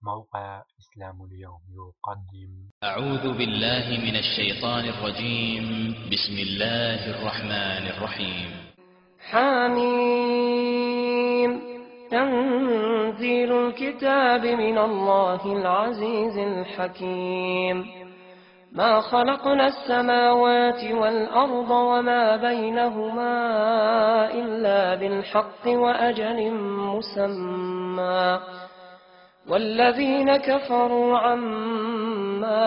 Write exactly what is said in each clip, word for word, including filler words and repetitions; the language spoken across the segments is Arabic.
موقع إسلام اليوم يقدم. أعوذ بالله من الشيطان الرجيم. بسم الله الرحمن الرحيم. حميم. تنزيل الكتاب من الله العزيز الحكيم. ما خلقنا السماوات والأرض وما بينهما إلا بالحق وأجل مسمى، والذين كفروا عما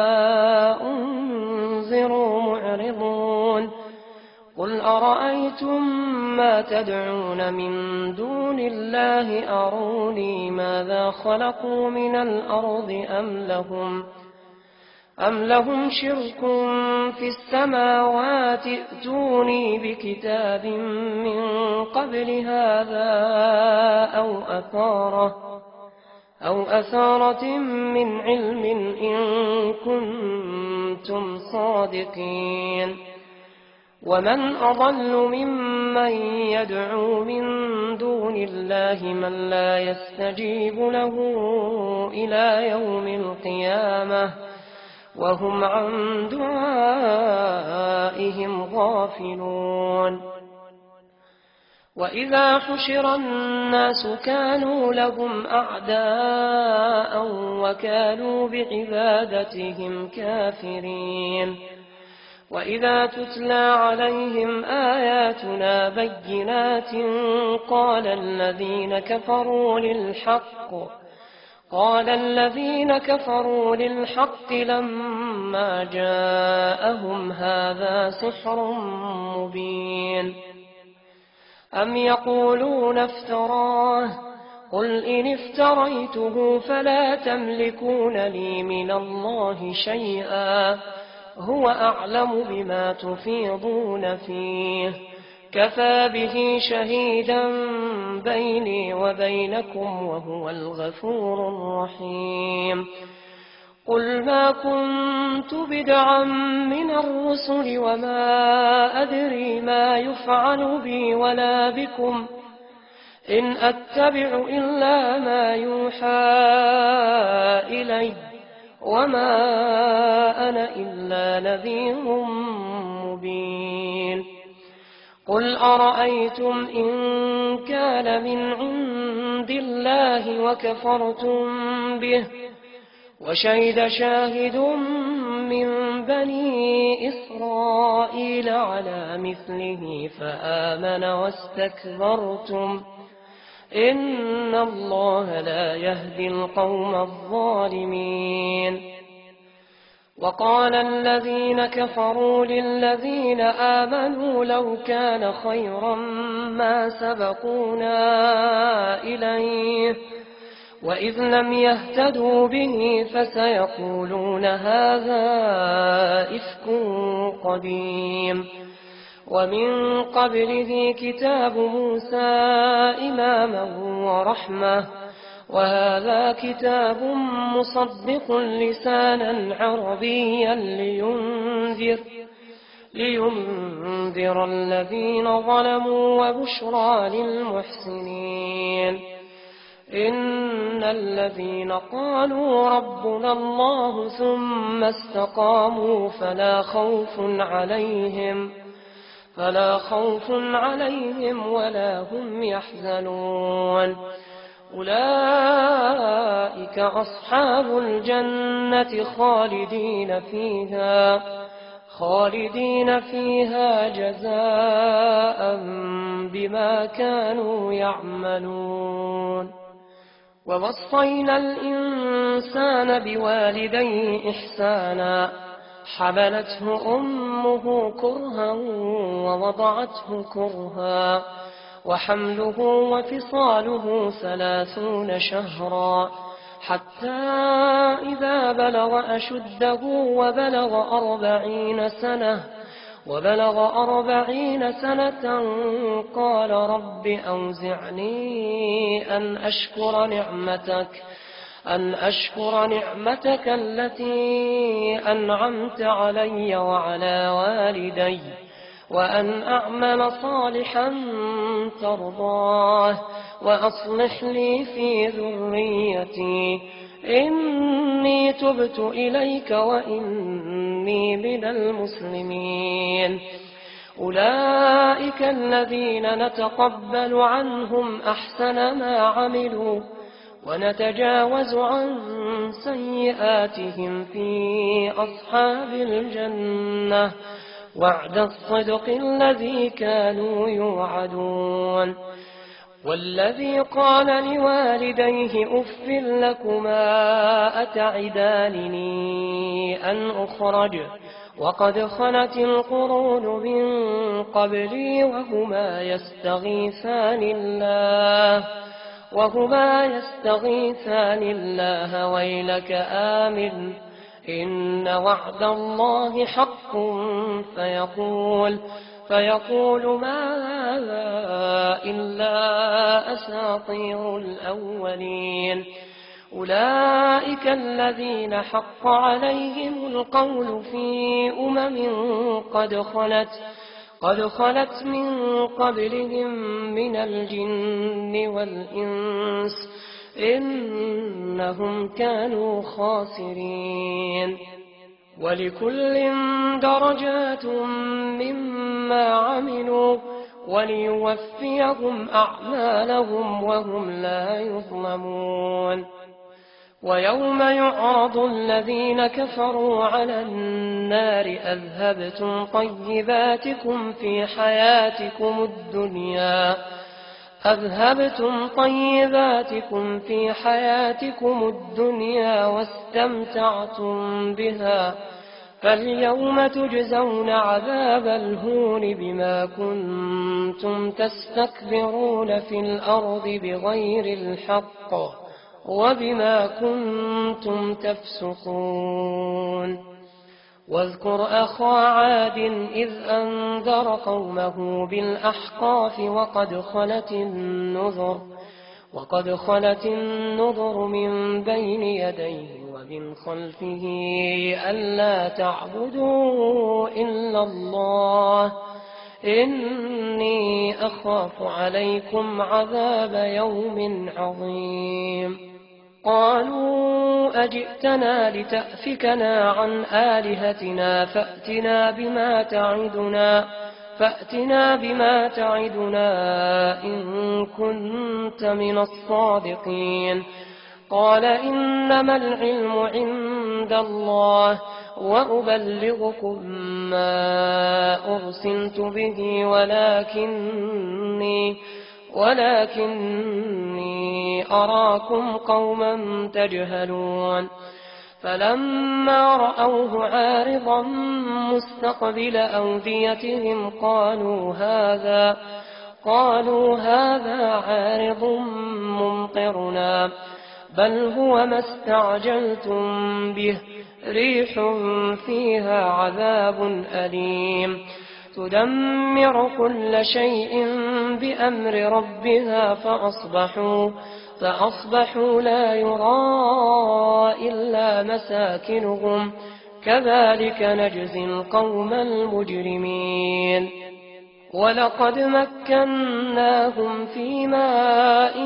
أنذروا معرضون. قل أرأيتم ما تدعون من دون الله أروني ماذا خلقوا من الأرض أم لهم أم لهم شرك في السماوات ائتوني بكتاب من قبل هذا أو أثارة أو أثارة من علم إن كنتم صادقين. ومن أضل ممن يدعو من دون الله من لا يستجيب له إلى يوم القيامة وهم عن دعائهم غافلون. وإذا حشر الناس كانوا لهم أعداء وكانوا بعبادتهم كافرين. وإذا تتلى عليهم آياتنا بينات قال الذين كفروا للحق قال الذين كفروا للحق لما جاءهم هذا سحر مبين. أم يقولون افتراه قل إن افتريته فلا تملكون لي من الله شيئا هو أعلم بما تفيضون فيه كفى به شهيدا بيني وبينكم وهو الغفور الرحيم. قل ما كنت بدعا من الرسل وما أدري ما يفعل بي ولا بكم إن أتبع إلا ما يوحى إلي وما أنا إلا نذير مبين. قل أرأيتم إن كان من عند الله وكفرتم به وشهد شاهد من بني إسرائيل على مثله فآمن واستكبرتم إن الله لا يهدي القوم الظالمين. وقال الذين كفروا للذين آمنوا لو كان خيرا ما سبقونا إليه وإذ لم يهتدوا به فسيقولون هذا إفك قديم. ومن قبله كتاب موسى إماما ورحمة وهذا كتاب مصدق لسانا عربيا لينذر لينذر الذين ظلموا وبشرى للمحسنين. إن الذين قالوا ربنا الله ثم استقاموا فلا خوف عليهم فلا خوف عليهم ولا هم يحزنون. أولئك أصحاب الجنة خالدين فيها خالدين فيها جزاء بما كانوا يعملون. ووصينا الإنسان بوالديه إحسانا حملته أمه كرها ووضعته كرها وحمله وفصاله ثلاثون شهرا حتى إذا بلغ أشده وبلغ أربعين سنة وبلغ أربعين سنة قال رب أوزعني أن أشكر نعمتك أن أشكر نعمتك التي أنعمت علي وعلى والدي وأن أعمل صالحا ترضاه وأصلح لي في ذريتي إني تبت إليك وإني من المسلمين. أولئك الذين نتقبل عنهم أحسن ما عملوا ونتجاوز عن سيئاتهم في أصحاب الجنة وعد الصدق الذي كانوا يوعدون. والذي قال لوالديه أف لكما أتعدانني أن أخرج وقد خلت القرون من قبلي وهما يستغيثان الله وهما يستغيثان الله ويلك آمن إن وعد الله حق فيقول فيقول ما هذا إلا أساطير الأولين. أولئك الذين حق عليهم القول في أمم قد خلت قد خلت من قبلهم من الجن والإنس إنهم كانوا خاسرين. ولكل درجات مما عملوا وليوفيهم أعمالهم وهم لا يظلمون. ويوم يعرض الذين كفروا على النار أذهبتم طيباتكم في حياتكم الدنيا أذهبتم طيباتكم في حياتكم الدنيا واستمتعتم بها فاليوم تجزون عذاب الهون بما كنتم تستكبرون في الأرض بغير الحق وبما كنتم تفسقون. واذكر أخا عاد إذ أنذر قومه بالأحقاف وقد خلت النذر وقد خلت النذر من بين يديه ومن خلفه ألا تعبدوا إلا الله إني أخاف عليكم عذاب يوم عظيم. قالوا أجئتنا لتأفكنا عن آلهتنا فأتنا بما تعدنا فأتنا بما تعدنا إن كنت من الصادقين. قال إنما العلم عند الله وأبلغكم ما أرسلت به ولكني ولكني أراكم قوما تجهلون. فلما رأوه عارضا مستقبل أوديتهم قالوا هذا قالوا هذا عارض ممطرنا بل هو ما استعجلتم به ريح فيها عذاب أليم تدمر كل شيء بأمر ربها فأصبحوا فأصبحوا لا يرى إلا مساكنهم كذلك نجزي القوم المجرمين. ولقد مكناهم في ماء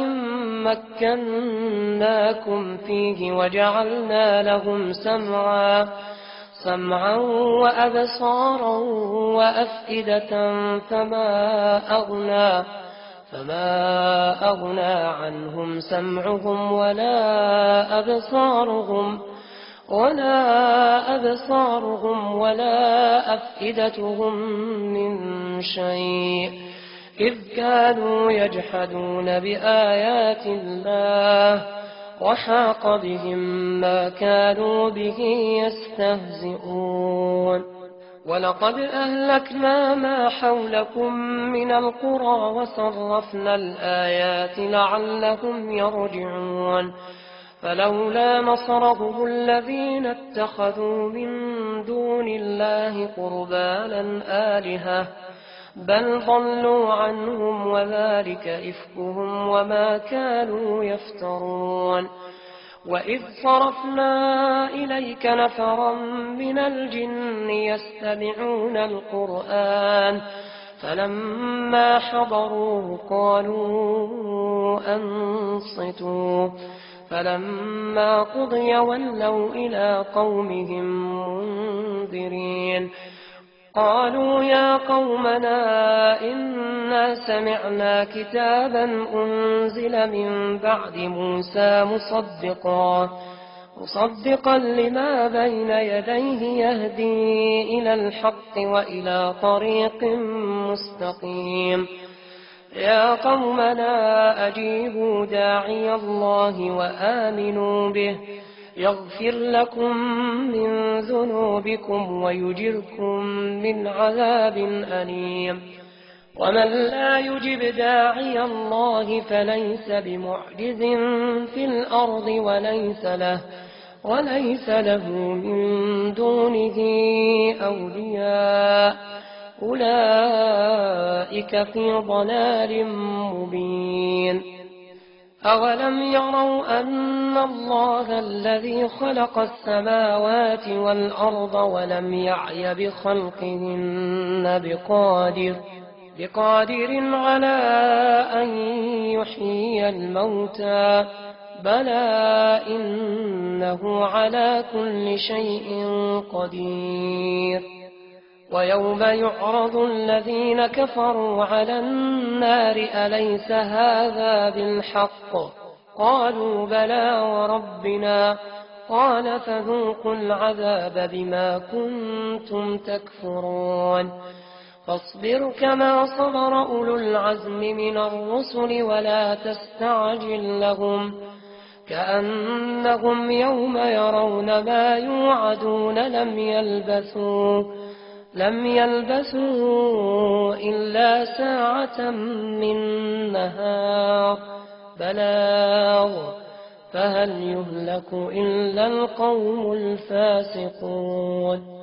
مكناكم فيه وجعلنا لهم سمعا سمعا وأبصارا وأفئدة فما أغنى فما أغنى عنهم سمعهم ولا أبصارهم ولا أبصارهم ولا أفئدتهم من شيء إذ كانوا يجحدون بآيات الله وحاق بهم ما كانوا به يستهزئون. ولقد أهلكنا ما حولكم من القرى وصرفنا الآيات لعلهم يرجعون. فلولا نصرهم الذين اتخذوا من دون الله قربانا آلهة بل ضلوا عنهم وذلك إفكهم وما كانوا يفترون. وإذ صرفنا إليك نفرا من الجن يستمعون القرآن فلما حضروه قالوا أنصتوا فلما قضي ولوا إلى قومهم منذرين قالوا يا قومنا إنا سمعنا كتابا أنزل من بعد موسى مصدقا مصدقا لما بين يديه يهدي إلى الحق وإلى طريق مستقيم يا قومنا أجيبوا داعي الله وآمنوا به يغفر لكم من ذنوبكم ويجركم من عذاب أليم ومن لا يجب داعي الله فليس بمعجز في الأرض وليس له وليس له من دونه أولياء أولئك في ضلال مبين أولم يروا أن الله الذي خلق السماوات والأرض ولم يعي بخلقهن بقادر بقادر على أن يحيي الموتى بلى إنه على كل شيء قدير ويوم يعرض الذين كفروا على النار أليس هذا بالحق قالوا بلى وربنا قال فذوقوا العذاب بما كنتم تكفرون فاصبر كما صبر أولو العزم من الرسل ولا تستعجل لهم كأنهم يوم يرون ما يوعدون لم يلبثوا لم يلبثوا إلا ساعة من نهار بلاغ فهل يهلك إلا القوم الفاسقون